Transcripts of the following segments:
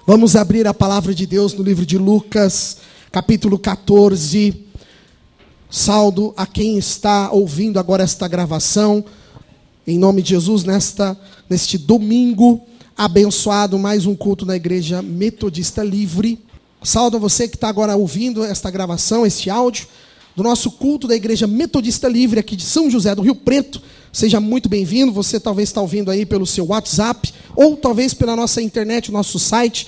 Vamos abrir a palavra de Deus no livro de Lucas, capítulo 14. Saldo a quem está ouvindo agora esta gravação, em nome de Jesus, neste domingo abençoado, mais um culto na Igreja Metodista Livre. Saldo a você que está agora ouvindo esta gravação, este áudio, do nosso culto da Igreja Metodista Livre, aqui de São José do Rio Preto. Seja muito bem-vindo. Você talvez está ouvindo aí pelo seu WhatsApp, ou talvez pela nossa internet, o nosso site,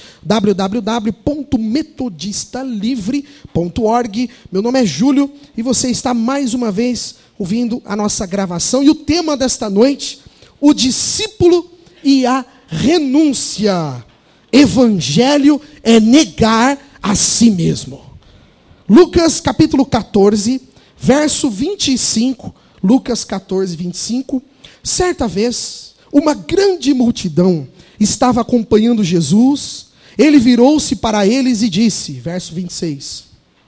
www.metodistalivre.org. Meu nome é Júlio, e você está mais uma vez ouvindo a nossa gravação. E o tema desta noite, o discípulo e a renúncia. Evangelho é negar a si mesmo. Lucas capítulo 14, verso 25, Lucas 14, 25. Certa vez, uma grande multidão estava acompanhando Jesus. Ele virou-se para eles e disse, verso 26,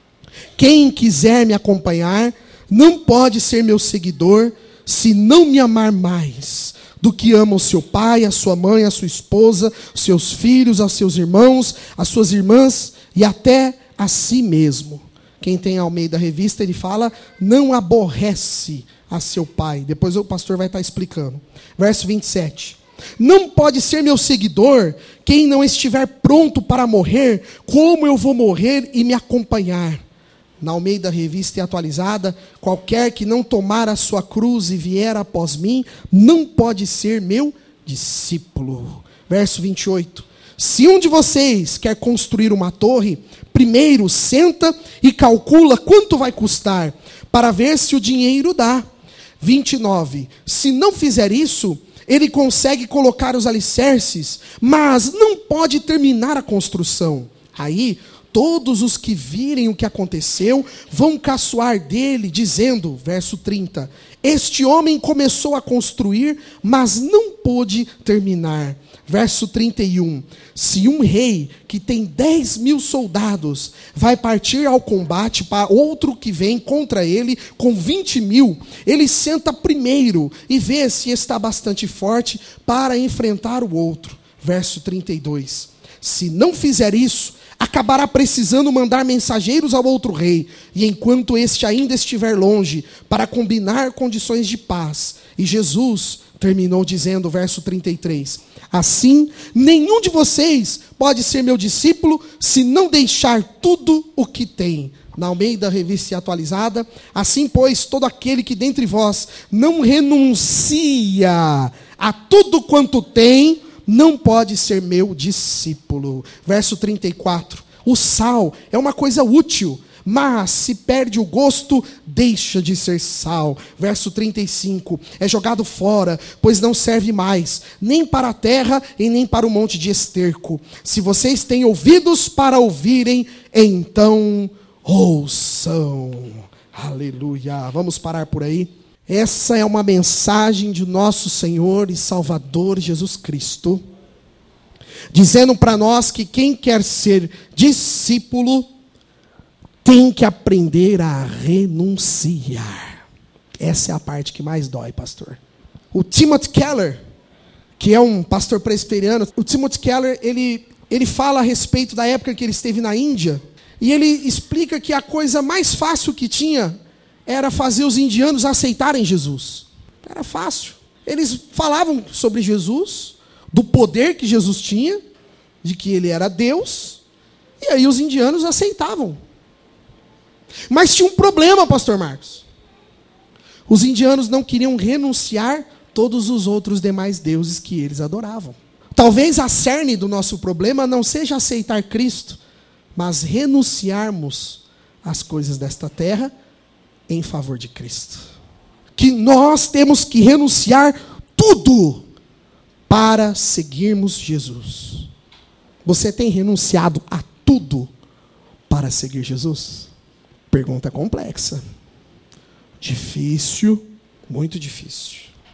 quem quiser me acompanhar, não pode ser meu seguidor, se não me amar mais do que ama o seu pai, a sua mãe, a sua esposa, os seus filhos, os seus irmãos, as suas irmãs e até a si mesmo. Quem tem a Almeida Revista, ele fala, não aborrece a seu pai. Depois o pastor vai estar explicando. Verso 27. Não pode ser meu seguidor quem não estiver pronto para morrer, como eu vou morrer e me acompanhar. Na Almeida Revista e Atualizada, qualquer que não tomar a sua cruz e vier após mim, não pode ser meu discípulo. Verso 28. Se um de vocês quer construir uma torre, primeiro senta e calcula quanto vai custar, para ver se o dinheiro dá. 29. Se não fizer isso, ele consegue colocar os alicerces, mas não pode terminar a construção. Aí, todos os que virem o que aconteceu vão caçoar dele, dizendo, verso 30, este homem começou a construir, mas não pôde terminar. Verso 31, se um rei que tem 10.000 soldados vai partir ao combate para outro que vem contra ele com 20.000, ele senta primeiro e vê se está bastante forte para enfrentar o outro. Verso 32, se não fizer isso, acabará precisando mandar mensageiros ao outro rei, e enquanto este ainda estiver longe, para combinar condições de paz. E Jesus terminou dizendo, verso 33, assim, nenhum de vocês pode ser meu discípulo se não deixar tudo o que tem. Na Almeida Revista Atualizada, assim, pois, todo aquele que dentre vós não renuncia a tudo quanto tem, não pode ser meu discípulo. Verso 34. O sal é uma coisa útil, mas se perde o gosto, deixa de ser sal. Verso 35. É jogado fora, pois não serve mais, nem para a terra e nem para o monte de esterco. Se vocês têm ouvidos para ouvirem, então ouçam. Aleluia. Vamos parar por aí. Essa é uma mensagem de nosso Senhor e Salvador Jesus Cristo, dizendo para nós que quem quer ser discípulo tem que aprender a renunciar. Essa é a parte que mais dói, pastor. O Timothy Keller, que é um pastor presbiteriano, o Timothy Keller, ele fala a respeito da época que ele esteve na Índia, e ele explica que a coisa mais fácil que tinha era fazer os indianos aceitarem Jesus. Era fácil. Eles falavam sobre Jesus, do poder que Jesus tinha, de que ele era Deus, e aí os indianos aceitavam. Mas tinha um problema, pastor Marcos. Os indianos não queriam renunciar todos os outros demais deuses que eles adoravam. Talvez a cerne do nosso problema não seja aceitar Cristo, mas renunciarmos às coisas desta terra em favor de Cristo. Que nós temos que renunciar tudo para seguirmos Jesus. Você tem renunciado a tudo para seguir Jesus? Pergunta complexa. Difícil, muito difícil.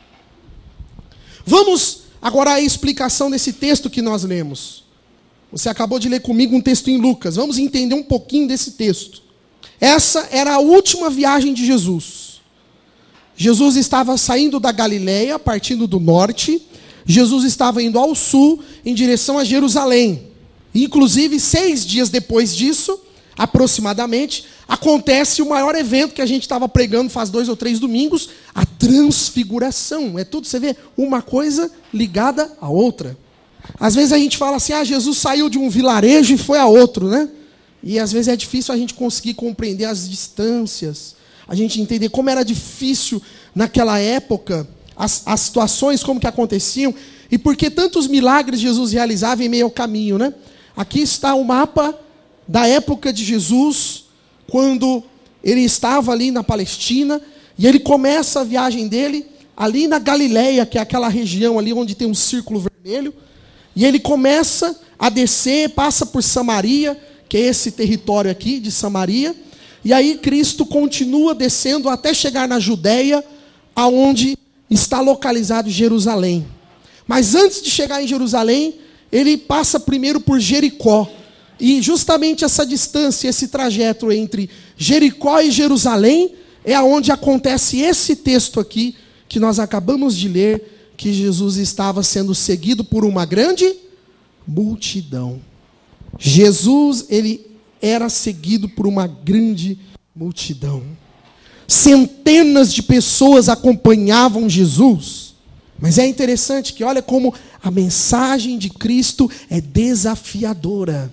Vamos agora à explicação desse texto que nós lemos. Você acabou de ler comigo um texto em Lucas. Vamos entender um pouquinho desse texto. Essa era a última viagem de Jesus. Jesus estava saindo da Galileia, partindo do norte. Jesus estava indo ao sul, em direção a Jerusalém. Inclusive, 6 dias depois disso, aproximadamente, acontece o maior evento que a gente estava pregando faz 2 ou 3 domingos, a transfiguração. É tudo, você vê, uma coisa ligada à outra. Às vezes a gente fala assim, Jesus saiu de um vilarejo e foi a outro, né? E às vezes é difícil a gente conseguir compreender as distâncias, a gente entender como era difícil naquela época, as situações, como que aconteciam, e por que tantos milagres Jesus realizava em meio ao caminho, né? Aqui está o mapa da época de Jesus, quando ele estava ali na Palestina, e ele começa a viagem dele ali na Galileia, que é aquela região ali onde tem um círculo vermelho, e ele começa a descer, passa por Samaria, que é esse território aqui de Samaria, e aí Cristo continua descendo até chegar na Judeia, aonde está localizado Jerusalém. Mas antes de chegar em Jerusalém, ele passa primeiro por Jericó. E justamente essa distância, esse trajeto entre Jericó e Jerusalém, é aonde acontece esse texto aqui, que nós acabamos de ler, que Jesus estava sendo seguido por uma grande multidão. Jesus, ele era seguido por uma grande multidão. Centenas de pessoas acompanhavam Jesus. Mas é interessante que olha como a mensagem de Cristo é desafiadora.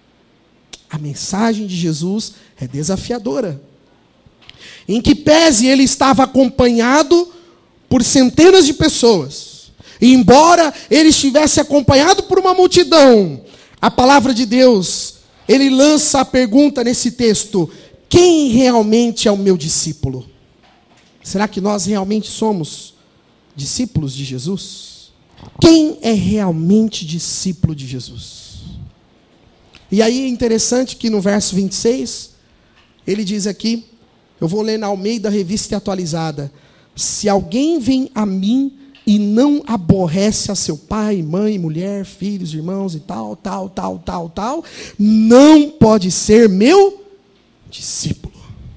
A mensagem de Jesus é desafiadora. Em que pese ele estava acompanhado por centenas de pessoas. E embora ele estivesse acompanhado por uma multidão, a palavra de Deus, ele lança a pergunta nesse texto: quem realmente é o meu discípulo? Será que nós realmente somos discípulos de Jesus? Quem é realmente discípulo de Jesus? E aí é interessante que no verso 26, ele diz aqui, eu vou ler na Almeida Revista Atualizada: se alguém vem a mim e não aborrece a seu pai, mãe, mulher, filhos, irmãos e tal, não pode ser meu discípulo.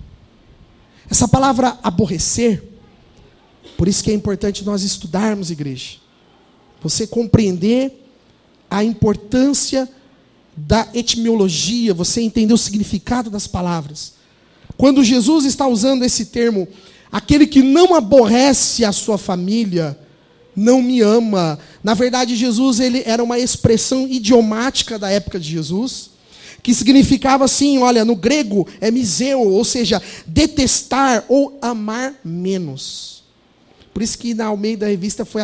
Essa palavra aborrecer, por isso que é importante nós estudarmos, igreja. Você compreender a importância da etimologia, você entender o significado das palavras. Quando Jesus está usando esse termo, aquele que não aborrece a sua família, não me ama. Na verdade, Jesus, ele era uma expressão idiomática da época de Jesus, que significava assim, olha, no grego é miseu, ou seja, detestar ou amar menos. Por isso que na Almeida Revista foi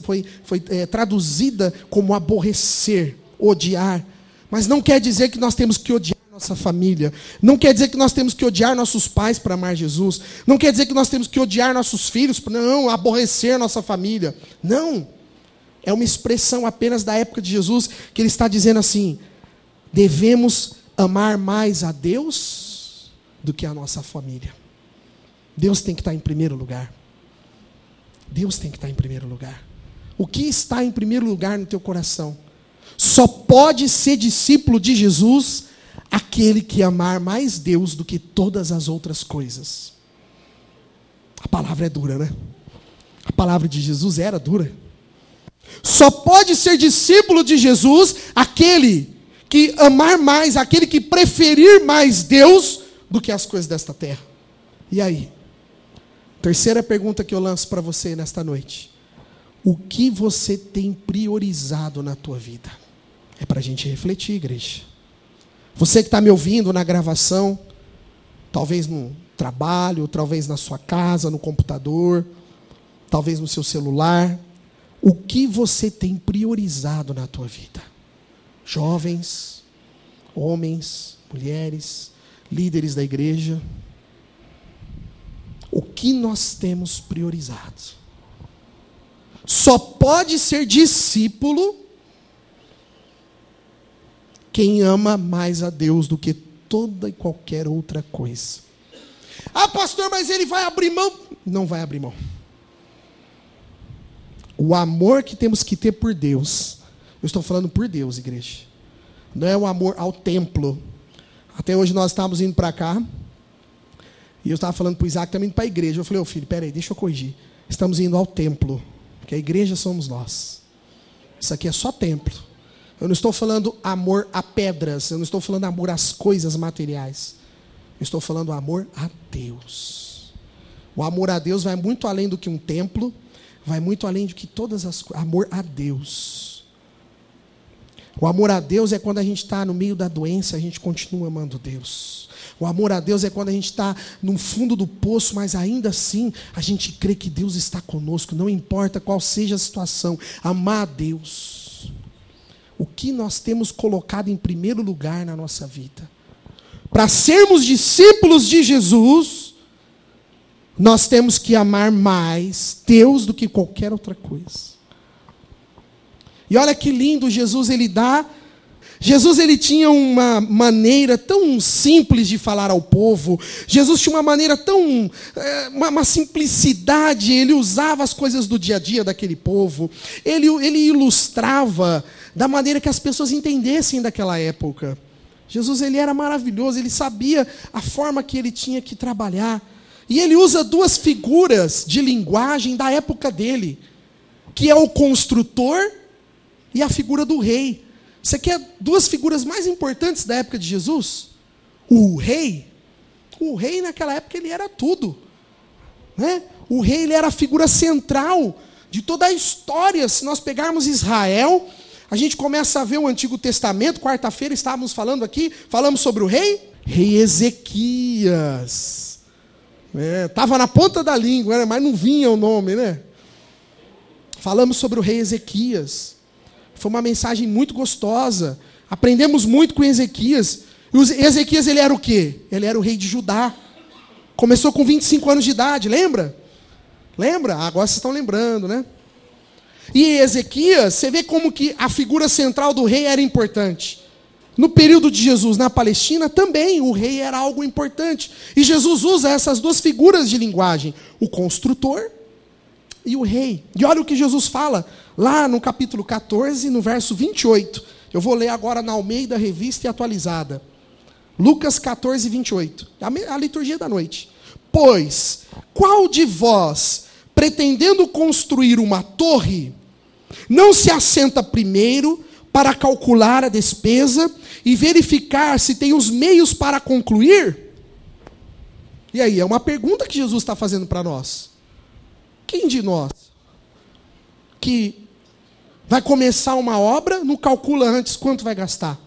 traduzida como aborrecer, odiar. Mas não quer dizer que nós temos que odiar nossa família. Não quer dizer que nós temos que odiar nossos pais para amar Jesus. Não quer dizer que nós temos que odiar nossos filhos para não aborrecer nossa família. Não. É uma expressão apenas da época de Jesus, que ele está dizendo assim: devemos amar mais a Deus do que a nossa família. Deus tem que estar em primeiro lugar. Deus tem que estar em primeiro lugar. O que está em primeiro lugar no teu coração? Só pode ser discípulo de Jesus aquele que amar mais Deus do que todas as outras coisas. A palavra é dura, né? A palavra de Jesus era dura. Só pode ser discípulo de Jesus aquele que amar mais, aquele que preferir mais Deus do que as coisas desta terra. E aí? Terceira pergunta que eu lanço para você nesta noite: o que você tem priorizado na tua vida? É para a gente refletir, igreja. Você que está me ouvindo na gravação, talvez no trabalho, talvez na sua casa, no computador, talvez no seu celular, o que você tem priorizado na tua vida? Jovens, homens, mulheres, líderes da igreja, o que nós temos priorizado? Só pode ser discípulo quem ama mais a Deus do que toda e qualquer outra coisa. Ah, pastor, mas ele vai abrir mão? Não vai abrir mão. O amor que temos que ter por Deus, eu estou falando por Deus, igreja, não é o amor ao templo. Até hoje nós estávamos indo para cá, e eu estava falando para o Isaac, também indo para a igreja. Eu falei: ô filho, peraí, deixa eu corrigir. Estamos indo ao templo, porque a igreja somos nós. Isso aqui é só templo. Eu não estou falando amor a pedras, eu não estou falando amor às coisas materiais. Eu estou falando amor a Deus. O amor a Deus vai muito além do que um templo, vai muito além do que todas as coisas. Amor a Deus. O amor a Deus é quando a gente está no meio da doença, a gente continua amando Deus. O amor a Deus é quando a gente está no fundo do poço, mas ainda assim a gente crê que Deus está conosco, não importa qual seja a situação. Amar a Deus. O que nós temos colocado em primeiro lugar na nossa vida? Para sermos discípulos de Jesus, nós temos que amar mais Deus do que qualquer outra coisa. E olha que lindo, Jesus ele tinha uma maneira tão simples de falar ao povo. Jesus tinha uma maneira tão, uma simplicidade. Ele usava as coisas do dia a dia daquele povo. Ele ilustrava da maneira que as pessoas entendessem daquela época. Jesus ele era maravilhoso, ele sabia a forma que ele tinha que trabalhar. E ele usa duas figuras de linguagem da época dele, que é o construtor e a figura do rei. Você quer duas figuras mais importantes da época de Jesus? O rei naquela época ele era tudo, né? O rei ele era a figura central de toda a história. Se nós pegarmos Israel, a gente começa a ver o Antigo Testamento. Quarta-feira estávamos falando aqui, falamos sobre o rei Ezequias. Estava na ponta da língua, mas não vinha o nome, né? Falamos sobre o rei Ezequias. Foi uma mensagem muito gostosa. Aprendemos muito com Ezequias. E Ezequias ele era o quê? Ele era o rei de Judá. Começou com 25 anos de idade, lembra? Lembra? Agora vocês estão lembrando, né? E Ezequias, você vê como que a figura central do rei era importante. No período de Jesus na Palestina, também o rei era algo importante. E Jesus usa essas duas figuras de linguagem, o construtor e o rei. E olha o que Jesus fala lá no capítulo 14, no verso 28. Eu vou ler agora na Almeida Revista e Atualizada. Lucas 14, 28. A liturgia da noite. Pois, qual de vós, pretendendo construir uma torre, não se assenta primeiro para calcular a despesa e verificar se tem os meios para concluir? E aí, é uma pergunta que Jesus está fazendo para nós. Quem de nós que vai começar uma obra, não calcula antes quanto vai gastar?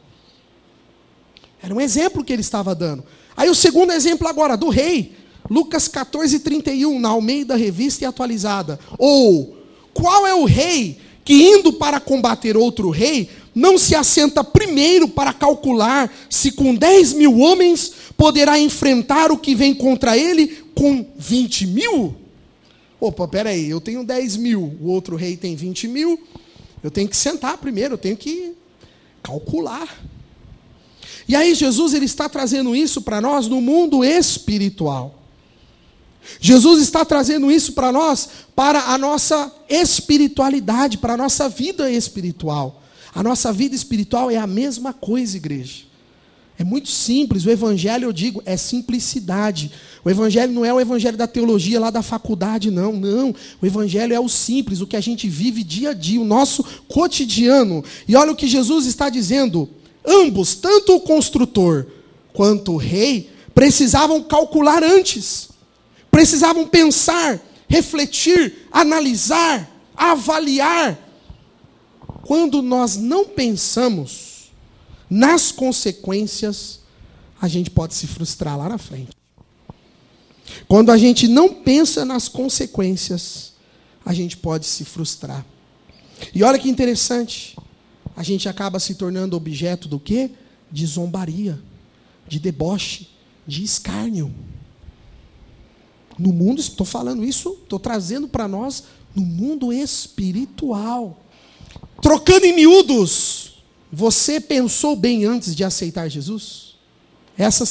Era um exemplo que ele estava dando. Aí o segundo exemplo agora, do rei. Lucas 14, 31, na Almeida Revista e Atualizada. Ou, qual é o rei que indo para combater outro rei, não se assenta primeiro para calcular se com 10.000 homens poderá enfrentar o que vem contra ele com 20.000? Opa, peraí, eu tenho 10.000, o outro rei tem 20.000, eu tenho que sentar primeiro, eu tenho que calcular. E aí Jesus ele está trazendo isso para nós no mundo espiritual. Jesus está trazendo isso para nós, para a nossa espiritualidade, para a nossa vida espiritual. A nossa vida espiritual é a mesma coisa, igreja. É muito simples, o evangelho, eu digo, é simplicidade. O evangelho não é o evangelho da teologia lá da faculdade, não. O evangelho é o simples, o que a gente vive dia a dia, o nosso cotidiano. E olha o que Jesus está dizendo. Ambos, tanto o construtor quanto o rei, precisavam calcular antes. Precisavam pensar, refletir, analisar, avaliar. Quando nós não pensamos nas consequências, a gente pode se frustrar lá na frente. Quando a gente não pensa nas consequências, a gente pode se frustrar. E olha que interessante, a gente acaba se tornando objeto do quê? De zombaria, de deboche, de escárnio. No mundo, estou falando isso, estou trazendo para nós, no mundo espiritual. Trocando em miúdos, você pensou bem antes de aceitar Jesus? Essa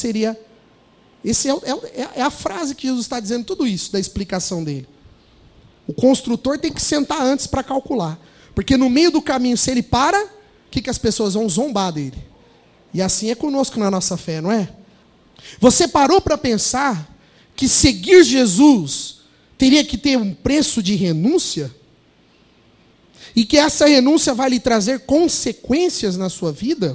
é a frase que Jesus está dizendo, tudo isso, da explicação dele. O construtor tem que sentar antes para calcular. Porque no meio do caminho, se ele para, o que as pessoas vão zombar dele? E assim é conosco na nossa fé, não é? Você parou para pensar que seguir Jesus teria que ter um preço de renúncia? e que essa renúncia vai lhe trazer consequências na sua vida,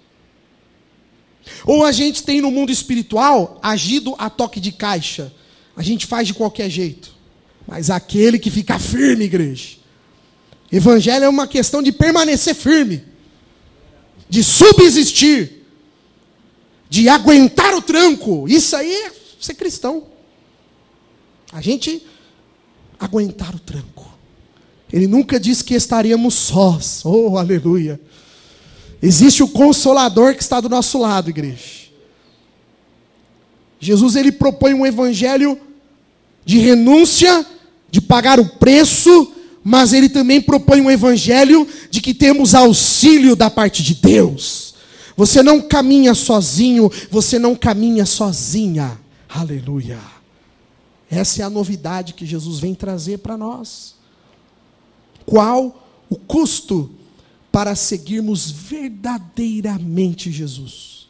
ou a gente tem no mundo espiritual agido a toque de caixa, a gente faz de qualquer jeito, mas aquele que fica firme, igreja, evangelho é uma questão de permanecer firme, de subsistir, de aguentar o tranco. Isso aí é ser cristão. A gente aguentar o tranco. Ele nunca disse que estaríamos sós. Oh, aleluia. Existe o Consolador que está do nosso lado, igreja. Jesus, ele propõe um evangelho de renúncia, de pagar o preço, mas ele também propõe um evangelho de que temos auxílio da parte de Deus. Você não caminha sozinho, você não caminha sozinha. Aleluia. Essa é a novidade que Jesus vem trazer para nós. Qual o custo para seguirmos verdadeiramente Jesus?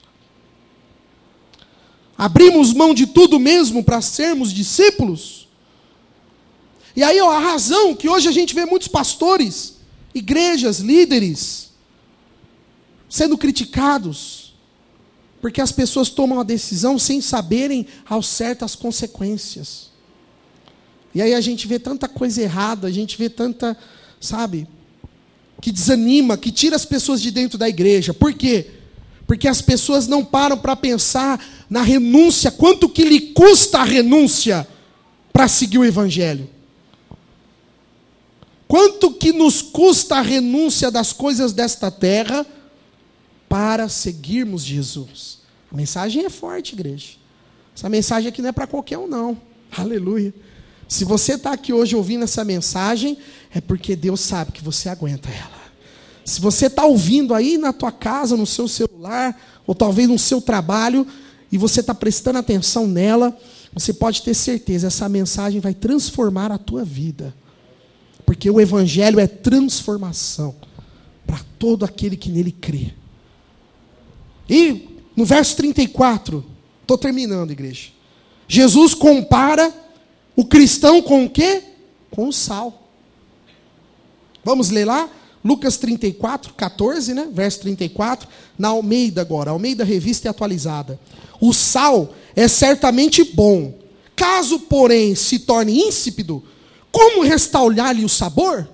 Abrimos mão de tudo mesmo para sermos discípulos? E aí, a razão que hoje a gente vê muitos pastores, igrejas, líderes, sendo criticados, porque as pessoas tomam a decisão sem saberem ao certo as consequências. E aí a gente vê tanta coisa errada, a gente vê tanta, sabe, que desanima, que tira as pessoas de dentro da igreja. Por quê? Porque as pessoas não param para pensar na renúncia, quanto que lhe custa a renúncia para seguir o evangelho. Quanto que nos custa a renúncia das coisas desta terra para seguirmos Jesus? A mensagem é forte, igreja. Essa mensagem aqui não é para qualquer um, não. Aleluia. Se você está aqui hoje ouvindo essa mensagem, é porque Deus sabe que você aguenta ela. Se você está ouvindo aí na tua casa, no seu celular, ou talvez no seu trabalho, e você está prestando atenção nela, você pode ter certeza, essa mensagem vai transformar a tua vida. Porque o evangelho é transformação para todo aquele que nele crê. E no verso 34, estou terminando, igreja. Jesus compara o cristão com o quê? Com o sal. Vamos ler lá? Lucas 34, 14, né? Verso 34, na Almeida agora, Almeida Revista e Atualizada. O sal é certamente bom. Caso, porém, se torne insípido, como restaurar-lhe o sabor?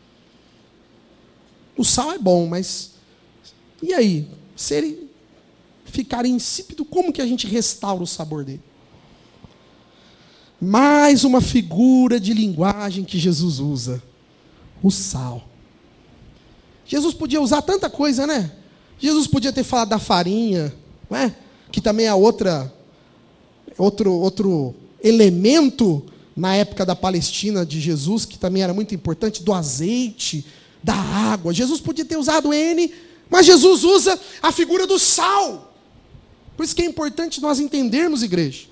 O sal é bom, mas e aí? Se ele ficar insípido, como que a gente restaura o sabor dele? Mais uma figura de linguagem que Jesus usa. O sal. Jesus podia usar tanta coisa, né? Jesus podia ter falado da farinha, não é? Que também é outro elemento na época da Palestina de Jesus, que também era muito importante, do azeite, da água. Jesus podia ter usado N, mas Jesus usa a figura do sal. Por isso que é importante nós entendermos, igreja.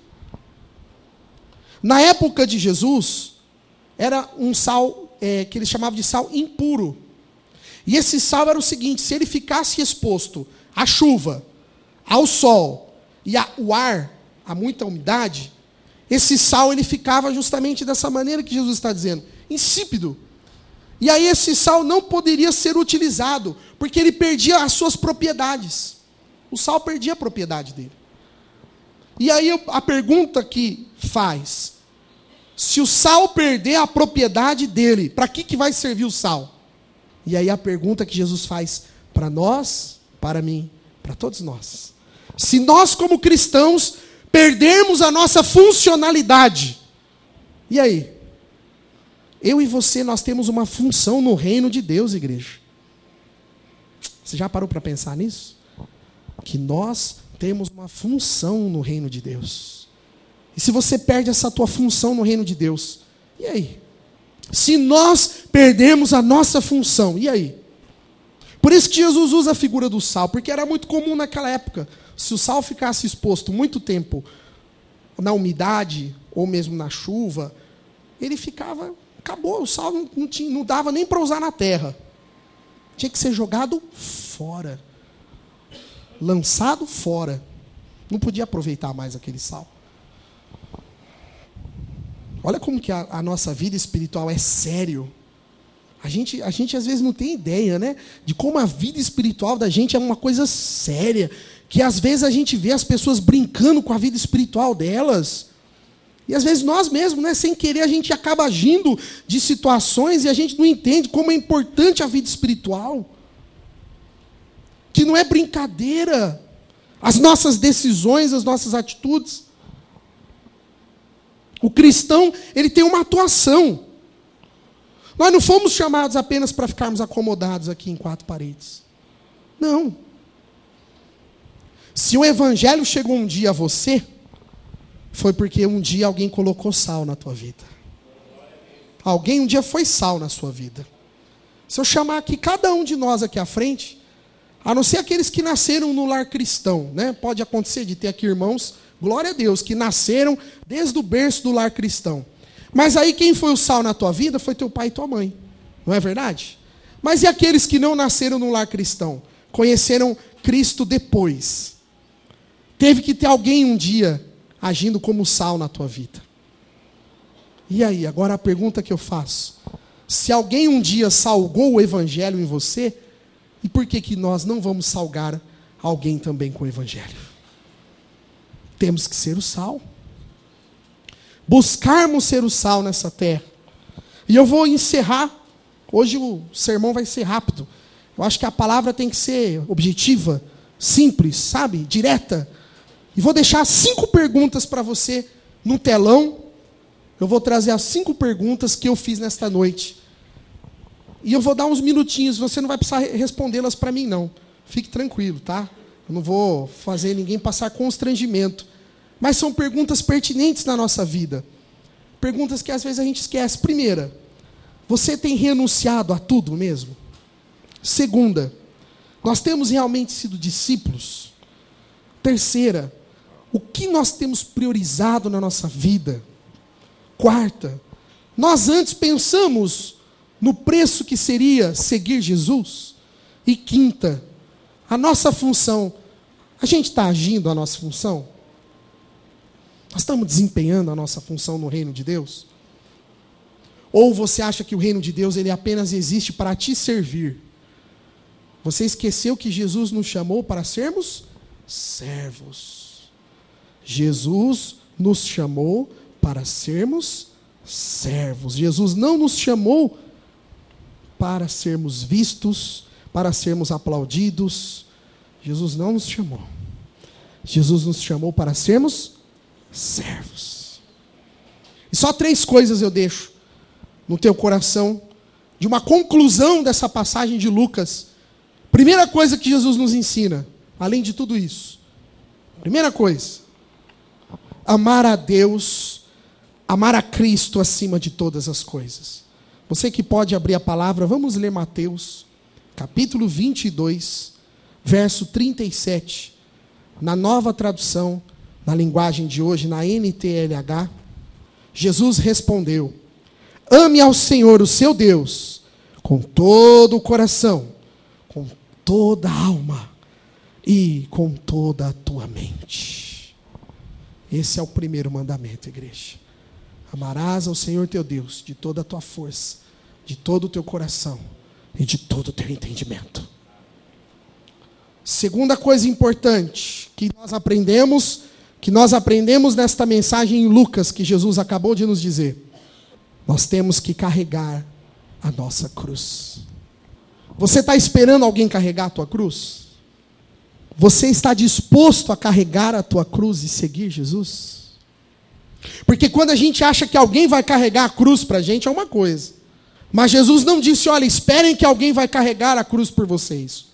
Na época de Jesus, era um sal que eles chamavam de sal impuro. E esse sal era o seguinte: se ele ficasse exposto à chuva, ao sol e ao ar, a muita umidade, esse sal ele ficava justamente dessa maneira que Jesus está dizendo, insípido. E aí esse sal não poderia ser utilizado, porque ele perdia as suas propriedades. O sal perdia a propriedade dele. E aí a pergunta que faz: se o sal perder a propriedade dele, para que vai servir o sal? E aí a pergunta que Jesus faz para nós, para mim, para todos nós: se nós como cristãos perdermos a nossa funcionalidade, e aí? Eu e você, nós temos uma função no reino de Deus, igreja. Você já parou para pensar nisso? Que nós temos uma função no reino de Deus. E se você perde essa tua função no reino de Deus, e aí? Se nós perdemos a nossa função, e aí? Por isso que Jesus usa a figura do sal, porque era muito comum naquela época. Se o sal ficasse exposto muito tempo na umidade, ou mesmo na chuva, ele ficava, acabou, o sal não dava nem para usar na terra. Tinha que ser jogado fora. Lançado fora. Não podia aproveitar mais aquele sal. Olha como que a nossa vida espiritual é sério. A gente às vezes não tem ideia, né? De como a vida espiritual da gente é uma coisa séria. Que às vezes a gente vê as pessoas brincando com a vida espiritual delas. E às vezes nós mesmos, né, sem querer, a gente acaba agindo de situações e a gente não entende como é importante a vida espiritual. Que não é brincadeira. As nossas decisões, as nossas atitudes. O cristão, ele tem uma atuação. Nós não fomos chamados apenas para ficarmos acomodados aqui em quatro paredes. Não. Se o evangelho chegou um dia a você, foi porque um dia alguém colocou sal na tua vida. Alguém um dia foi sal na sua vida. Se eu chamar aqui cada um de nós aqui à frente, a não ser aqueles que nasceram no lar cristão, né? Pode acontecer de ter aqui irmãos, glória a Deus, que nasceram desde o berço do lar cristão. Mas aí quem foi o sal na tua vida foi teu pai e tua mãe. Não é verdade? Mas e aqueles que não nasceram no lar cristão? Conheceram Cristo depois. Teve que ter alguém um dia agindo como sal na tua vida. E aí, agora a pergunta que eu faço. Se alguém um dia salgou o evangelho em você, e por que nós não vamos salgar alguém também com o evangelho? Temos que ser o sal. Buscarmos ser o sal nessa terra. E eu vou encerrar. Hoje o sermão vai ser rápido. Eu acho que a palavra tem que ser objetiva, simples, sabe? Direta. E vou deixar 5 perguntas para você no telão. Eu vou trazer as 5 perguntas que eu fiz nesta noite. E eu vou dar uns minutinhos. Você não vai precisar respondê-las para mim, não. Fique tranquilo, tá? Eu não vou fazer ninguém passar constrangimento. Mas são perguntas pertinentes na nossa vida. Perguntas que às vezes a gente esquece. Primeira, você tem renunciado a tudo mesmo? Segunda, nós temos realmente sido discípulos? Terceira, o que nós temos priorizado na nossa vida? Quarta, nós antes pensamos no preço que seria seguir Jesus? E quinta, a nossa função, a gente está agindo a nossa função? Nós estamos desempenhando a nossa função no reino de Deus? Ou você acha que o reino de Deus ele apenas existe para te servir? Você esqueceu que Jesus nos chamou para sermos servos. Jesus nos chamou para sermos servos. Jesus não nos chamou para sermos vistos, para sermos aplaudidos. Jesus não nos chamou. Jesus nos chamou para sermos servos. E só 3 coisas eu deixo no teu coração de uma conclusão dessa passagem de Lucas. Primeira coisa que Jesus nos ensina, além de tudo isso. Primeira coisa, amar a Deus, amar a Cristo acima de todas as coisas. Você que pode abrir a palavra, vamos ler Mateus, capítulo 22, verso 37, na nova tradução, na linguagem de hoje, na NTLH. Jesus respondeu: ame ao Senhor, o seu Deus, com todo o coração, com toda a alma e com toda a tua mente. Esse é o primeiro mandamento, igreja. Amarás ao Senhor teu Deus de toda a tua força, de todo o teu coração e de todo o teu entendimento. Segunda coisa importante que nós aprendemos nesta mensagem em Lucas, que Jesus acabou de nos dizer. Nós temos que carregar a nossa cruz. Você está esperando alguém carregar a tua cruz? Você está disposto a carregar a tua cruz e seguir Jesus? Porque quando a gente acha que alguém vai carregar a cruz para a gente, é uma coisa. Mas Jesus não disse, olha, esperem que alguém vai carregar a cruz por vocês.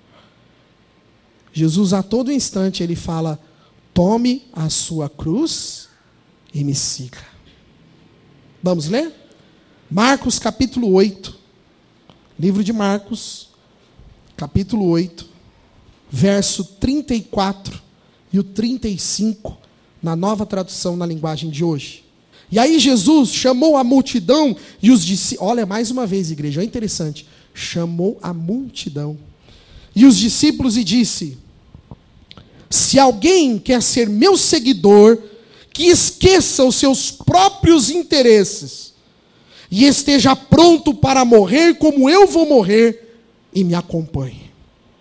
Jesus a todo instante ele fala, tome a sua cruz e me siga. Vamos ler? Marcos capítulo 8. Livro de Marcos, capítulo 8. Verso 34 e o 35, na nova tradução na linguagem de hoje. E aí Jesus chamou a multidão e os discípulos. Olha, mais uma vez, igreja, é interessante. Chamou a multidão e os discípulos e disse: se alguém quer ser meu seguidor, que esqueça os seus próprios interesses e esteja pronto para morrer como eu vou morrer, e me acompanhe.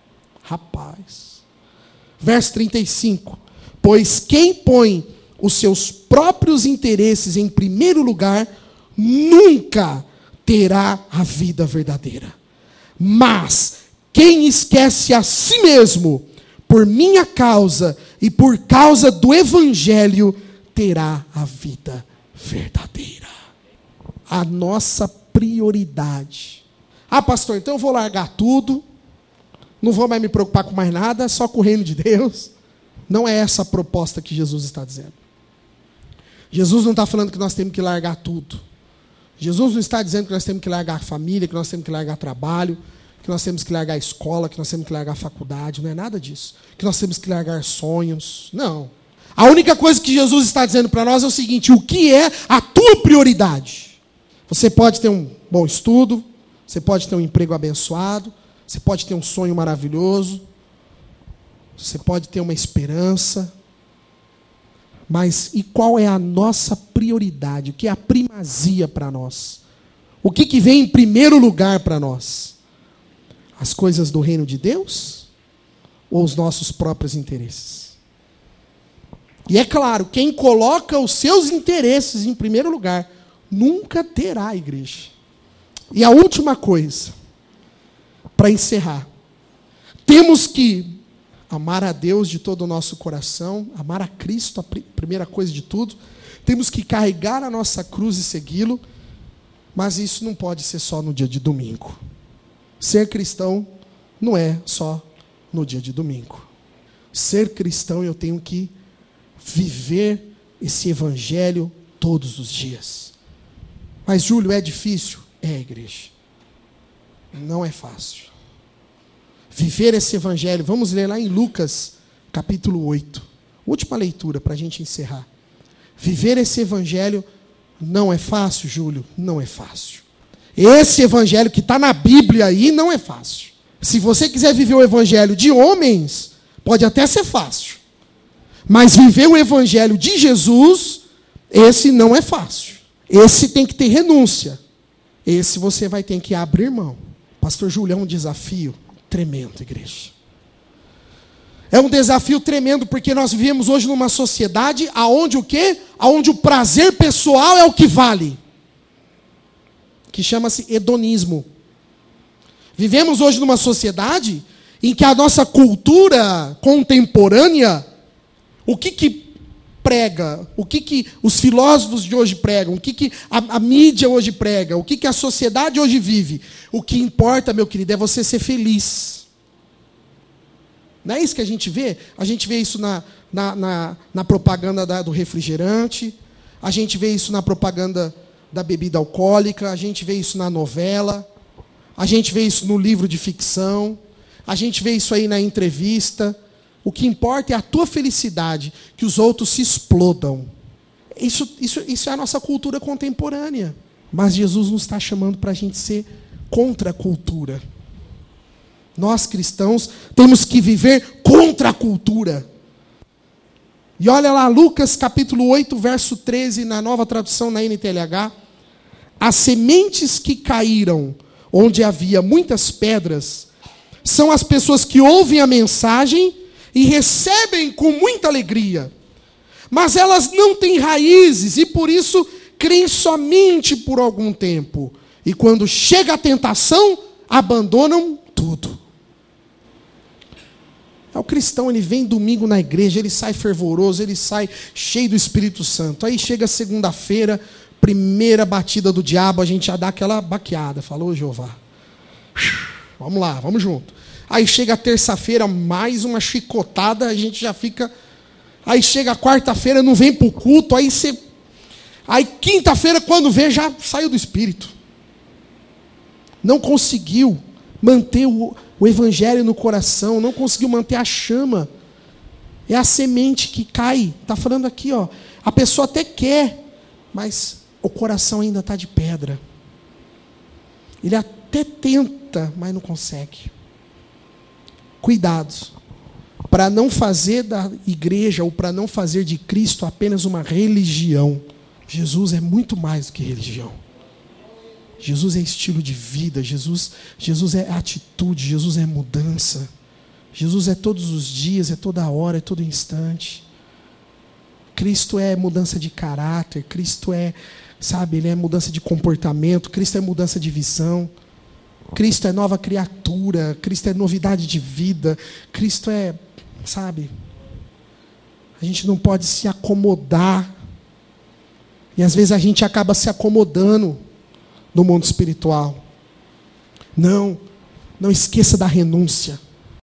Rapaz. Verso 35. Pois quem põe os seus próprios interesses em primeiro lugar, nunca terá a vida verdadeira. Mas quem esquece a si mesmo, por minha causa e por causa do Evangelho, terá a vida verdadeira. A nossa prioridade. Ah, pastor, então eu vou largar tudo, não vou mais me preocupar com mais nada, só com o reino de Deus. Não é essa a proposta que Jesus está dizendo. Jesus não está falando que nós temos que largar tudo. Jesus não está dizendo que nós temos que largar a família, que nós temos que largar trabalho, que nós temos que largar a escola, que nós temos que largar a faculdade. Não é nada disso. Que nós temos que largar sonhos. Não. A única coisa que Jesus está dizendo para nós é o seguinte: o que é a tua prioridade? Você pode ter um bom estudo, você pode ter um emprego abençoado, você pode ter um sonho maravilhoso, você pode ter uma esperança, mas e qual é a nossa prioridade? O que é a primazia para nós? O que vem em primeiro lugar para nós? As coisas do reino de Deus ou os nossos próprios interesses? E é claro, quem coloca os seus interesses em primeiro lugar nunca terá a igreja. E a última coisa, para encerrar, temos que amar a Deus de todo o nosso coração, amar a Cristo, a primeira coisa de tudo. Temos que carregar a nossa cruz e segui-lo, mas isso não pode ser só no dia de domingo. Ser cristão não é só no dia de domingo. Ser cristão, eu tenho que viver esse evangelho todos os dias. Mas, Júlio, é difícil? É, igreja. Não é fácil. Viver esse evangelho, vamos ler lá em Lucas, capítulo 8. Última leitura para a gente encerrar. Viver esse evangelho não é fácil, Júlio? Não é fácil. Esse evangelho que está na Bíblia aí não é fácil. Se você quiser viver o evangelho de homens, pode até ser fácil. Mas viver o evangelho de Jesus, esse não é fácil. Esse tem que ter renúncia. Esse você vai ter que abrir mão. Pastor Júlio, é um desafio tremendo, igreja. É um desafio tremendo porque nós vivemos hoje numa sociedade aonde o quê? Aonde o prazer pessoal é o que vale. Que chama-se hedonismo. Vivemos hoje numa sociedade em que a nossa cultura contemporânea, o que prega, o que os filósofos de hoje pregam, o que a mídia hoje prega, o que a sociedade hoje vive. O que importa, meu querido, é você ser feliz. Não é isso que a gente vê? A gente vê isso na propaganda do refrigerante, a gente vê isso na propaganda da bebida alcoólica, a gente vê isso na novela, a gente vê isso no livro de ficção, a gente vê isso aí na entrevista. O que importa é a tua felicidade, que os outros se explodam. Isso é a nossa cultura contemporânea. Mas Jesus nos está chamando para a gente ser contra a cultura. Nós cristãos temos que viver contra a cultura. E olha lá, Lucas capítulo 8, verso 13, na nova tradução na NTLH. As sementes que caíram onde havia muitas pedras são as pessoas que ouvem a mensagem e recebem com muita alegria. Mas elas não têm raízes e por isso creem somente por algum tempo. E quando chega a tentação, abandonam tudo. O cristão, ele vem domingo na igreja, ele sai fervoroso, ele sai cheio do Espírito Santo. Aí chega segunda-feira, primeira batida do diabo, a gente já dá aquela baqueada. Falou, Jeová. Vamos lá, vamos junto. Aí chega a terça-feira, mais uma chicotada, a gente já fica... Aí chega a quarta-feira, não vem para o culto, aí quinta-feira, quando vê, já saiu do Espírito. Não conseguiu manter o evangelho no coração, não conseguiu manter a chama. É a semente que cai. Está falando aqui, ó. A pessoa até quer, mas o coração ainda está de pedra. Ele até tenta, mas não consegue. Cuidado, para não fazer da igreja ou para não fazer de Cristo apenas uma religião. Jesus é muito mais do que religião. Jesus é estilo de vida, Jesus é atitude, Jesus é mudança. Jesus é todos os dias, é toda hora, é todo instante. Cristo é mudança de caráter, Cristo é, sabe, Ele é mudança de comportamento, Cristo é mudança de visão, Cristo é nova criatura, Cristo é novidade de vida, Cristo é, sabe, a gente não pode se acomodar, e às vezes a gente acaba se acomodando no mundo espiritual. Não esqueça da renúncia.